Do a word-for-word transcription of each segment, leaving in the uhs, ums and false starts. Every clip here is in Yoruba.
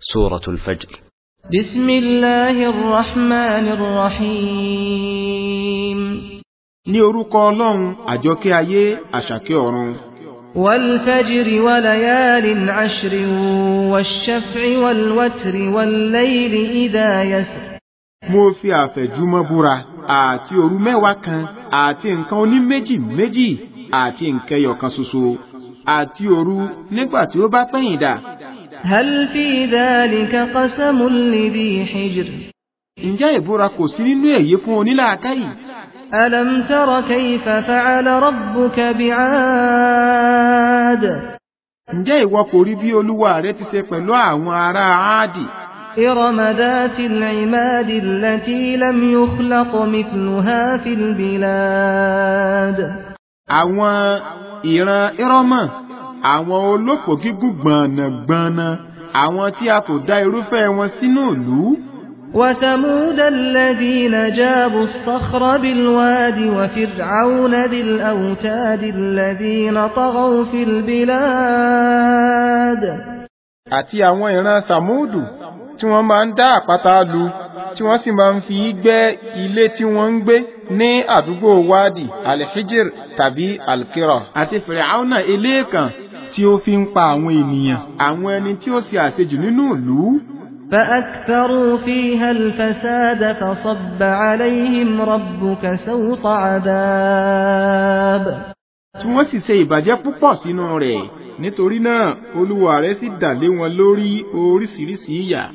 سورة الفجر. بسم الله الرحمن الرحيم. ní orúkọ Ọlọ́run àjọkẹ́ ayé àṣàkẹ́ ọ̀run. والفجر وليال عشر والشفع والوتر والليل إذا يسر. mo fi àfẹ̀júmọ́ búra àti òru mẹ́wàá kan àti nǹkan oníméjì méjì àti nǹkan ẹyọ̀kan ṣoṣo àti òru nígbà tí ó bá pẹ̀yìn dà. هل في ذلك قسم لذي حجر. ǹjẹ́ ìbúra kò sí nínú èyí fún onílàákàyè? ألم تر كيف فعل ربك بعاد. ǹjẹ́ ìwọ kò rí bí Olúwa rẹ ti ṣe pẹ̀lú àwọn ará Áádì? إرم ذات العماد التي لم يخلق مثلها في البلاد. àwọn ìran Írọ́mà, àwọn olópò gígùn gbọ̀nàgbọ̀nà, àwọn tí a kò dá irúfẹ́ wọn sínú ìlú. وثمود الذين جابوا الصخر بالواد وفرعون ذي الأوتاد الذين طغوا في البلاد. àti àwọn ìran Sàmúdù tí wọ́n máa ń dá àpáta lu, tí wọ́n sì máa ń fi gbẹ́ ilé tí wọ́n ń gbé ní àdúgbò Wadi Al-Hijr tàbí Al-Qira. àti Fìràúnà eléèkàn tí ó fi ń pa àwọn ènìyàn, àwọn ẹni tí ó ṣe àṣejù nínú ìlú. فأكثروا فيها الفساد فصب عليهم ربك سوط عذاب. tí wọ́n sì ṣe ìbàjẹ́ púpọ̀ sínú rẹ̀, nítorí náà Olúwa rẹ̀ sì dà lé wọn lórí oríṣiríṣi ìyà.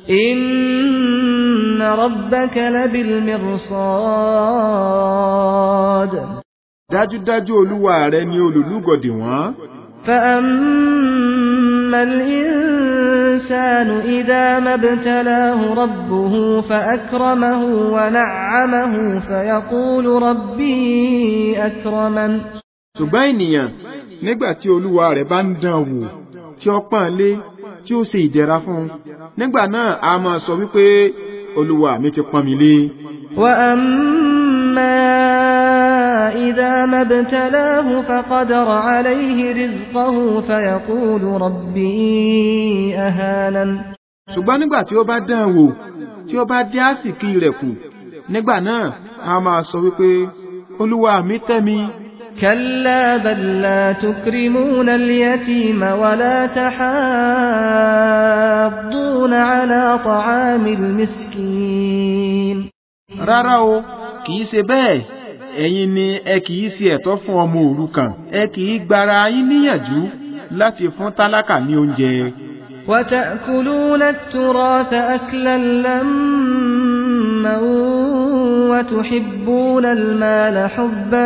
إن ربك لبالمرصاد. dájúdájú Olúwa rẹ̀ ni olùlúgọ̀dì wọn. فأما الإنسان إذا ما ابتلاه ربه فأكرمه ونعمه فيقول ربي أكرمن. ṣùgbọ́n ènìyàn nígbà tí Olúwa rẹ̀ bá ń dán wò, tí ó pọ́n lé, tí ó ṣe ìdẹ̀ra fún, nígbà náà a máa sọ wípé Olúwa mi ti pọ́n mi lé. وأما إذا ما ابتلاه فقدر عليه رزقه فيقول ربي أهانن. ṣùgbọ́n nígbà tí ó bá dán wò, tí ó bá dé àsìkí rẹ̀ kù, nígbà náà a máa sọ wípé Olúwa mi tẹ́ mi. كلا بل لا تكرمون اليتيم ولا تحاضون على طعام المسكين. rárá o, kìí ṣe bẹ́ẹ̀. ẹ̀yin ni ẹ kìí ṣe ẹ̀tọ́ fún ọmọ òrukàn, ẹ kìí gbara yín níyànjú láti fún tálákà ní oúnjẹ. وتأكلون التراث أكلا لما وتحبون المال حبا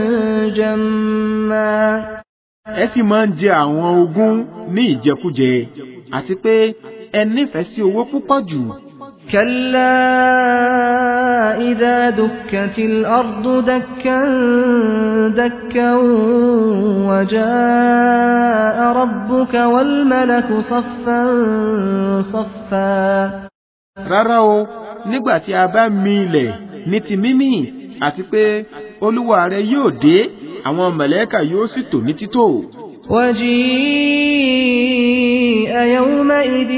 جما. ẹ sì máa ń jẹ àwọn ogún ní ìjẹkújẹ, àti pé ẹ nífẹ̀ẹ́ sí owó púpọ̀ jù. كلا إذا دكت الأرض دكا دكا وجاء ربك والملك صفا صفا. rárá o, nígbà tí a bá mì ilẹ̀ ní ti mímì, àti pé Olúwa rẹ̀ yóò dé, àwọn màláíkà yóò sì tò ní títò. وجيء يومئذ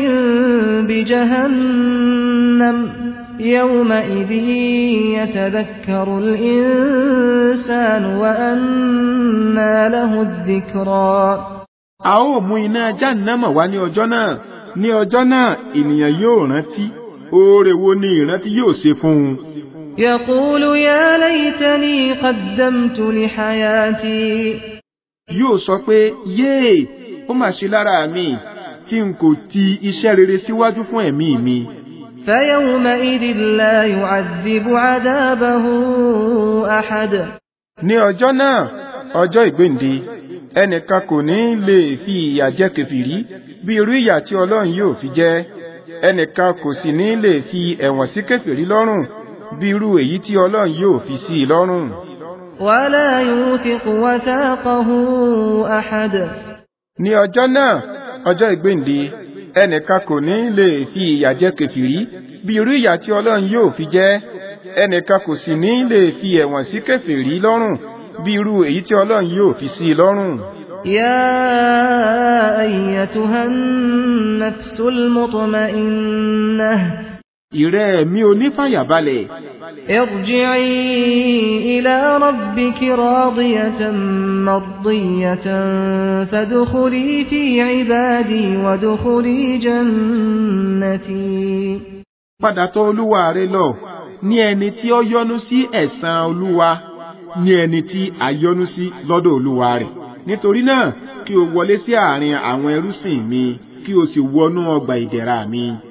بجهنم يومئذ يتذكر الإنسان وأنى له الذكرى. a ó mú iná Jahannama wá ní ọjọ́ náà. ní ọjọ́ náà ènìyàn yóò rántí, oore wo ni ìrántí yóò ṣe fún un. يقول يا ليتني قدمت لحياتي. yóò sọ pé yéè, ó mà ṣe lára mi tí n kò ti iṣẹ́ rere síwájú fún ẹ̀mí mi. فيومئذ لا يعذب عذابه أحد. ní ọjọ́ náà, ọjọ́ ìgbéǹde, ẹnìkan kò ní lè fi ìyà jẹ kèfèrí bí irú ìyà tí Ọlọ́run yóò fi jẹ. ẹnìkan kò sì ní lè fi ẹ̀wọ̀n sí kèfèrí lọ́rùn bí irú èyí tí Ọlọ́run yóò fi sí i lọ́rùn. ولا يوثق وثاقه أحد. ní ọjọ́ náà, ọjọ́ ìgbéǹde, ẹnìkan kò ní lè fi ìyà jẹ kèfèrí bí irú ìyà tí Ọlọ́run yóò fi jẹ. ẹnìkan kò sì ní lè fi ẹ̀wọ̀n sí kèfèrí lọ́rùn bí irú èyí tí Ọlọ́run yóò fi sí i lọ́rùn. يا أيتها النفس المطمئنة ìrẹ́ mi onífàyàbalẹ̀. ارجعي إلى ربك راضية مرضية فادخلي في عبادي وادخلي جنتي. Padà tọ̀ Olúwa rẹ lọ ní ẹni tí ó yọ́nú sí ẹ̀san Olúwa, ní ẹni tí a yọ́nú sí lọ́dọ̀ Olúwa rẹ̀. Nítorí náà kí o wọlé sí àárín àwọn ẹrúsìn mi, kí o sì wọnú ọgbà ìdẹ̀ra mi.